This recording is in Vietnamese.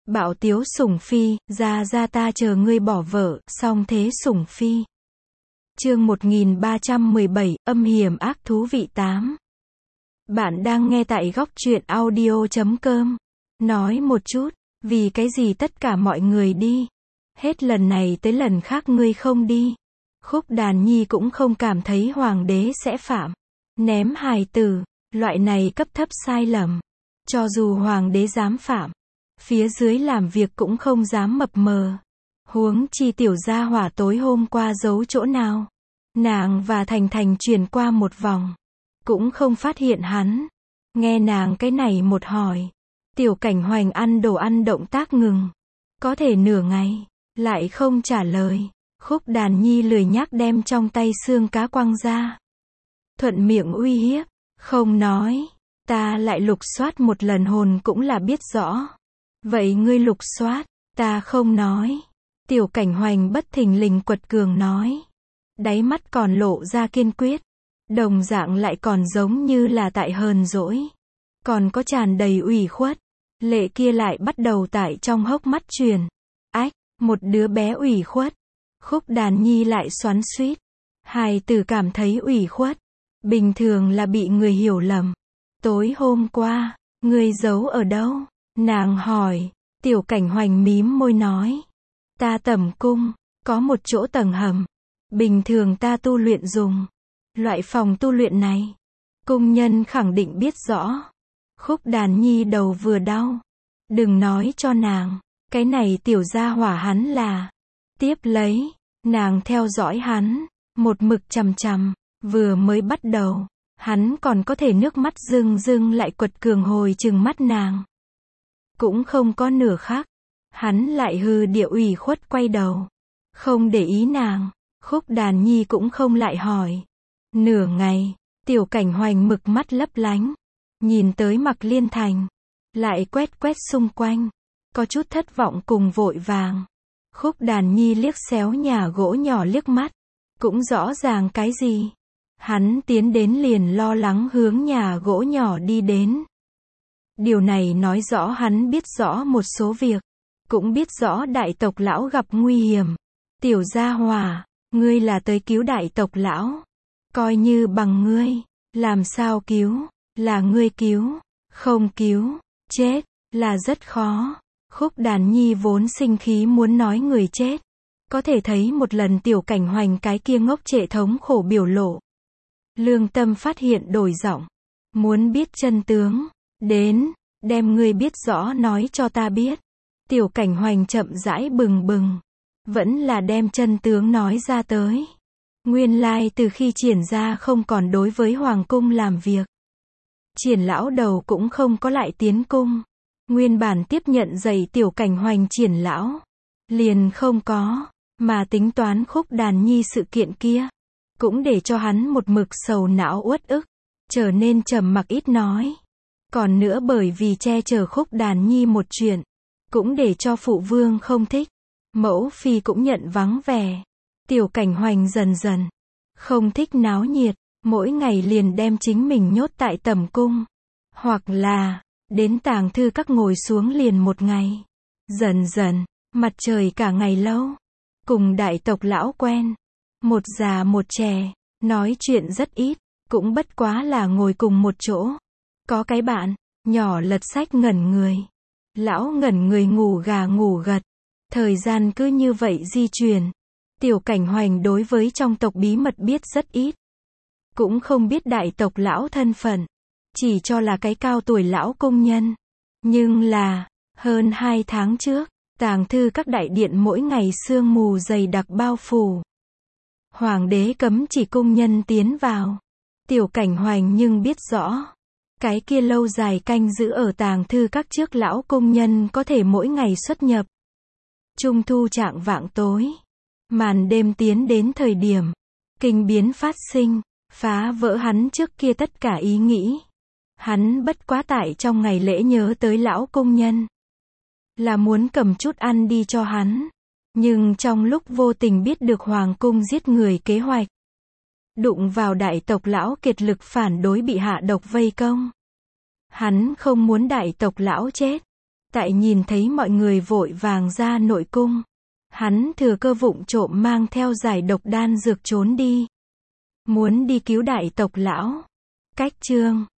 Bạo tiếu sủng phi, ra ta chờ ngươi bỏ vợ, song thế sủng phi. Chương 1317, âm hiểm ác thú vị 8. Bạn đang nghe tại góc truyện audio.com. Nói một chút, vì cái gì tất cả mọi người đi? Hết lần này tới lần khác ngươi không đi. Khúc Đàn Nhi cũng không cảm thấy hoàng đế sẽ phạm ném hài tử, loại này cấp thấp sai lầm. Cho dù hoàng đế dám phạm, phía dưới làm việc cũng không dám mập mờ. Huống chi tiểu gia hỏa tối hôm qua giấu chỗ nào. Nàng và Thành Thành chuyển qua một vòng, cũng không phát hiện hắn. Nghe nàng cái này một hỏi, Tiểu Cảnh Hoành ăn đồ ăn động tác ngừng. Có thể nửa ngày, lại không trả lời. Khúc Đàn Nhi lười nhác đem trong tay xương cá quăng ra. Thuận miệng uy hiếp, không nói, ta lại lục soát một lần hồn cũng là biết rõ. Vậy ngươi lục soát, ta không nói. Tiểu Cảnh Hoành bất thình lình quật cường nói. Đáy mắt còn lộ ra kiên quyết. Đồng dạng lại còn giống như là tại hờn dỗi. Còn có tràn đầy ủy khuất. Lệ kia lại bắt đầu tại trong hốc mắt truyền. Ách, một đứa bé ủy khuất. Khúc Đàn Nhi lại xoắn xuýt. Hài tử cảm thấy ủy khuất. Bình thường là bị người hiểu lầm. Tối hôm qua, ngươi giấu ở đâu? Nàng hỏi. Tiểu Cảnh Hoành mím môi nói. Ta tẩm cung, có một chỗ tầng hầm. Bình thường ta tu luyện dùng. Loại phòng tu luyện này, cung nhân khẳng định biết rõ. Khúc Đàn Nhi đầu vừa đau. Đừng nói cho nàng, cái này tiểu gia hỏa hắn là. Tiếp lấy, nàng theo dõi hắn, một mực chằm chằm. Vừa mới bắt đầu, hắn còn có thể nước mắt rưng rưng lại quật cường hồi trừng mắt nàng. Cũng không có nửa khắc, hắn lại hư địa ủy khuất quay đầu. Không để ý nàng, Khúc Đàn Nhi cũng không lại hỏi. Nửa ngày, Tiểu Cảnh Hoành mực mắt lấp lánh. Nhìn tới Mặc Liên Thành. Lại quét quét xung quanh. Có chút thất vọng cùng vội vàng. Khúc Đàn Nhi liếc xéo nhà gỗ nhỏ liếc mắt. Cũng rõ ràng cái gì. Hắn tiến đến liền lo lắng hướng nhà gỗ nhỏ đi đến. Điều này nói rõ hắn biết rõ một số việc. Cũng biết rõ đại tộc lão gặp nguy hiểm. Tiểu gia hỏa, ngươi là tới cứu đại tộc lão. Coi như bằng ngươi, làm sao cứu, là ngươi cứu, không cứu, chết, là rất khó. Khúc Đàn Nhi vốn sinh khí muốn nói người chết. Có thể thấy một lần Tiểu Cảnh Hoành cái kia ngốc trệ thống khổ biểu lộ. Lương tâm phát hiện đổi giọng. Muốn biết chân tướng, đến, đem ngươi biết rõ nói cho ta biết. Tiểu Cảnh Hoành chậm rãi bừng bừng. Vẫn là đem chân tướng nói ra tới. Nguyên lai từ khi Triển ra không còn đối với Hoàng cung làm việc. Triển lão đầu cũng không có lại tiến cung. Nguyên bản tiếp nhận giày Tiểu Cảnh Hoành Triển lão. Liền không có, mà tính toán Khúc Đàn Nhi sự kiện kia. Cũng để cho hắn một mực sầu não uất ức. Trở nên trầm mặc ít nói. Còn nữa bởi vì che chở Khúc Đàn Nhi một chuyện. Cũng để cho phụ vương không thích. Mẫu phi cũng nhận vắng vẻ. Tiểu Cảnh Hoành dần dần không thích náo nhiệt, mỗi ngày liền đem chính mình nhốt tại tẩm cung, hoặc là đến tàng thư các ngồi xuống liền một ngày. Dần dần, mặt trời cả ngày lâu, cùng đại tộc lão quen, một già một trẻ, nói chuyện rất ít, cũng bất quá là ngồi cùng một chỗ. Có cái bạn nhỏ lật sách ngẩn người, lão ngẩn người ngủ gà ngủ gật. Thời gian cứ như vậy di chuyển. Tiểu Cảnh Hoành đối với trong tộc bí mật biết rất ít. Cũng không biết đại tộc lão thân phận. Chỉ cho là cái cao tuổi lão công nhân. Nhưng là, hơn 2 tháng trước, tàng thư các đại điện mỗi ngày sương mù dày đặc bao phủ. Hoàng đế cấm chỉ công nhân tiến vào. Tiểu Cảnh Hoành nhưng biết rõ. Cái kia lâu dài canh giữ ở tàng thư các trước lão công nhân có thể mỗi ngày xuất nhập. Trung thu trạng vạng tối. Màn đêm tiến đến thời điểm. Kinh biến phát sinh. Phá vỡ hắn trước kia tất cả ý nghĩ. Hắn bất quá tại trong ngày lễ nhớ tới lão công nhân. Là muốn cầm chút ăn đi cho hắn. Nhưng trong lúc vô tình biết được hoàng cung giết người kế hoạch. Đụng vào đại tộc lão kiệt lực phản đối bị hạ độc vây công. Hắn không muốn đại tộc lão chết. Tại nhìn thấy mọi người vội vàng ra nội cung, hắn thừa cơ vụng trộm mang theo giải độc đan dược trốn đi. Muốn đi cứu đại tộc lão. Cách chương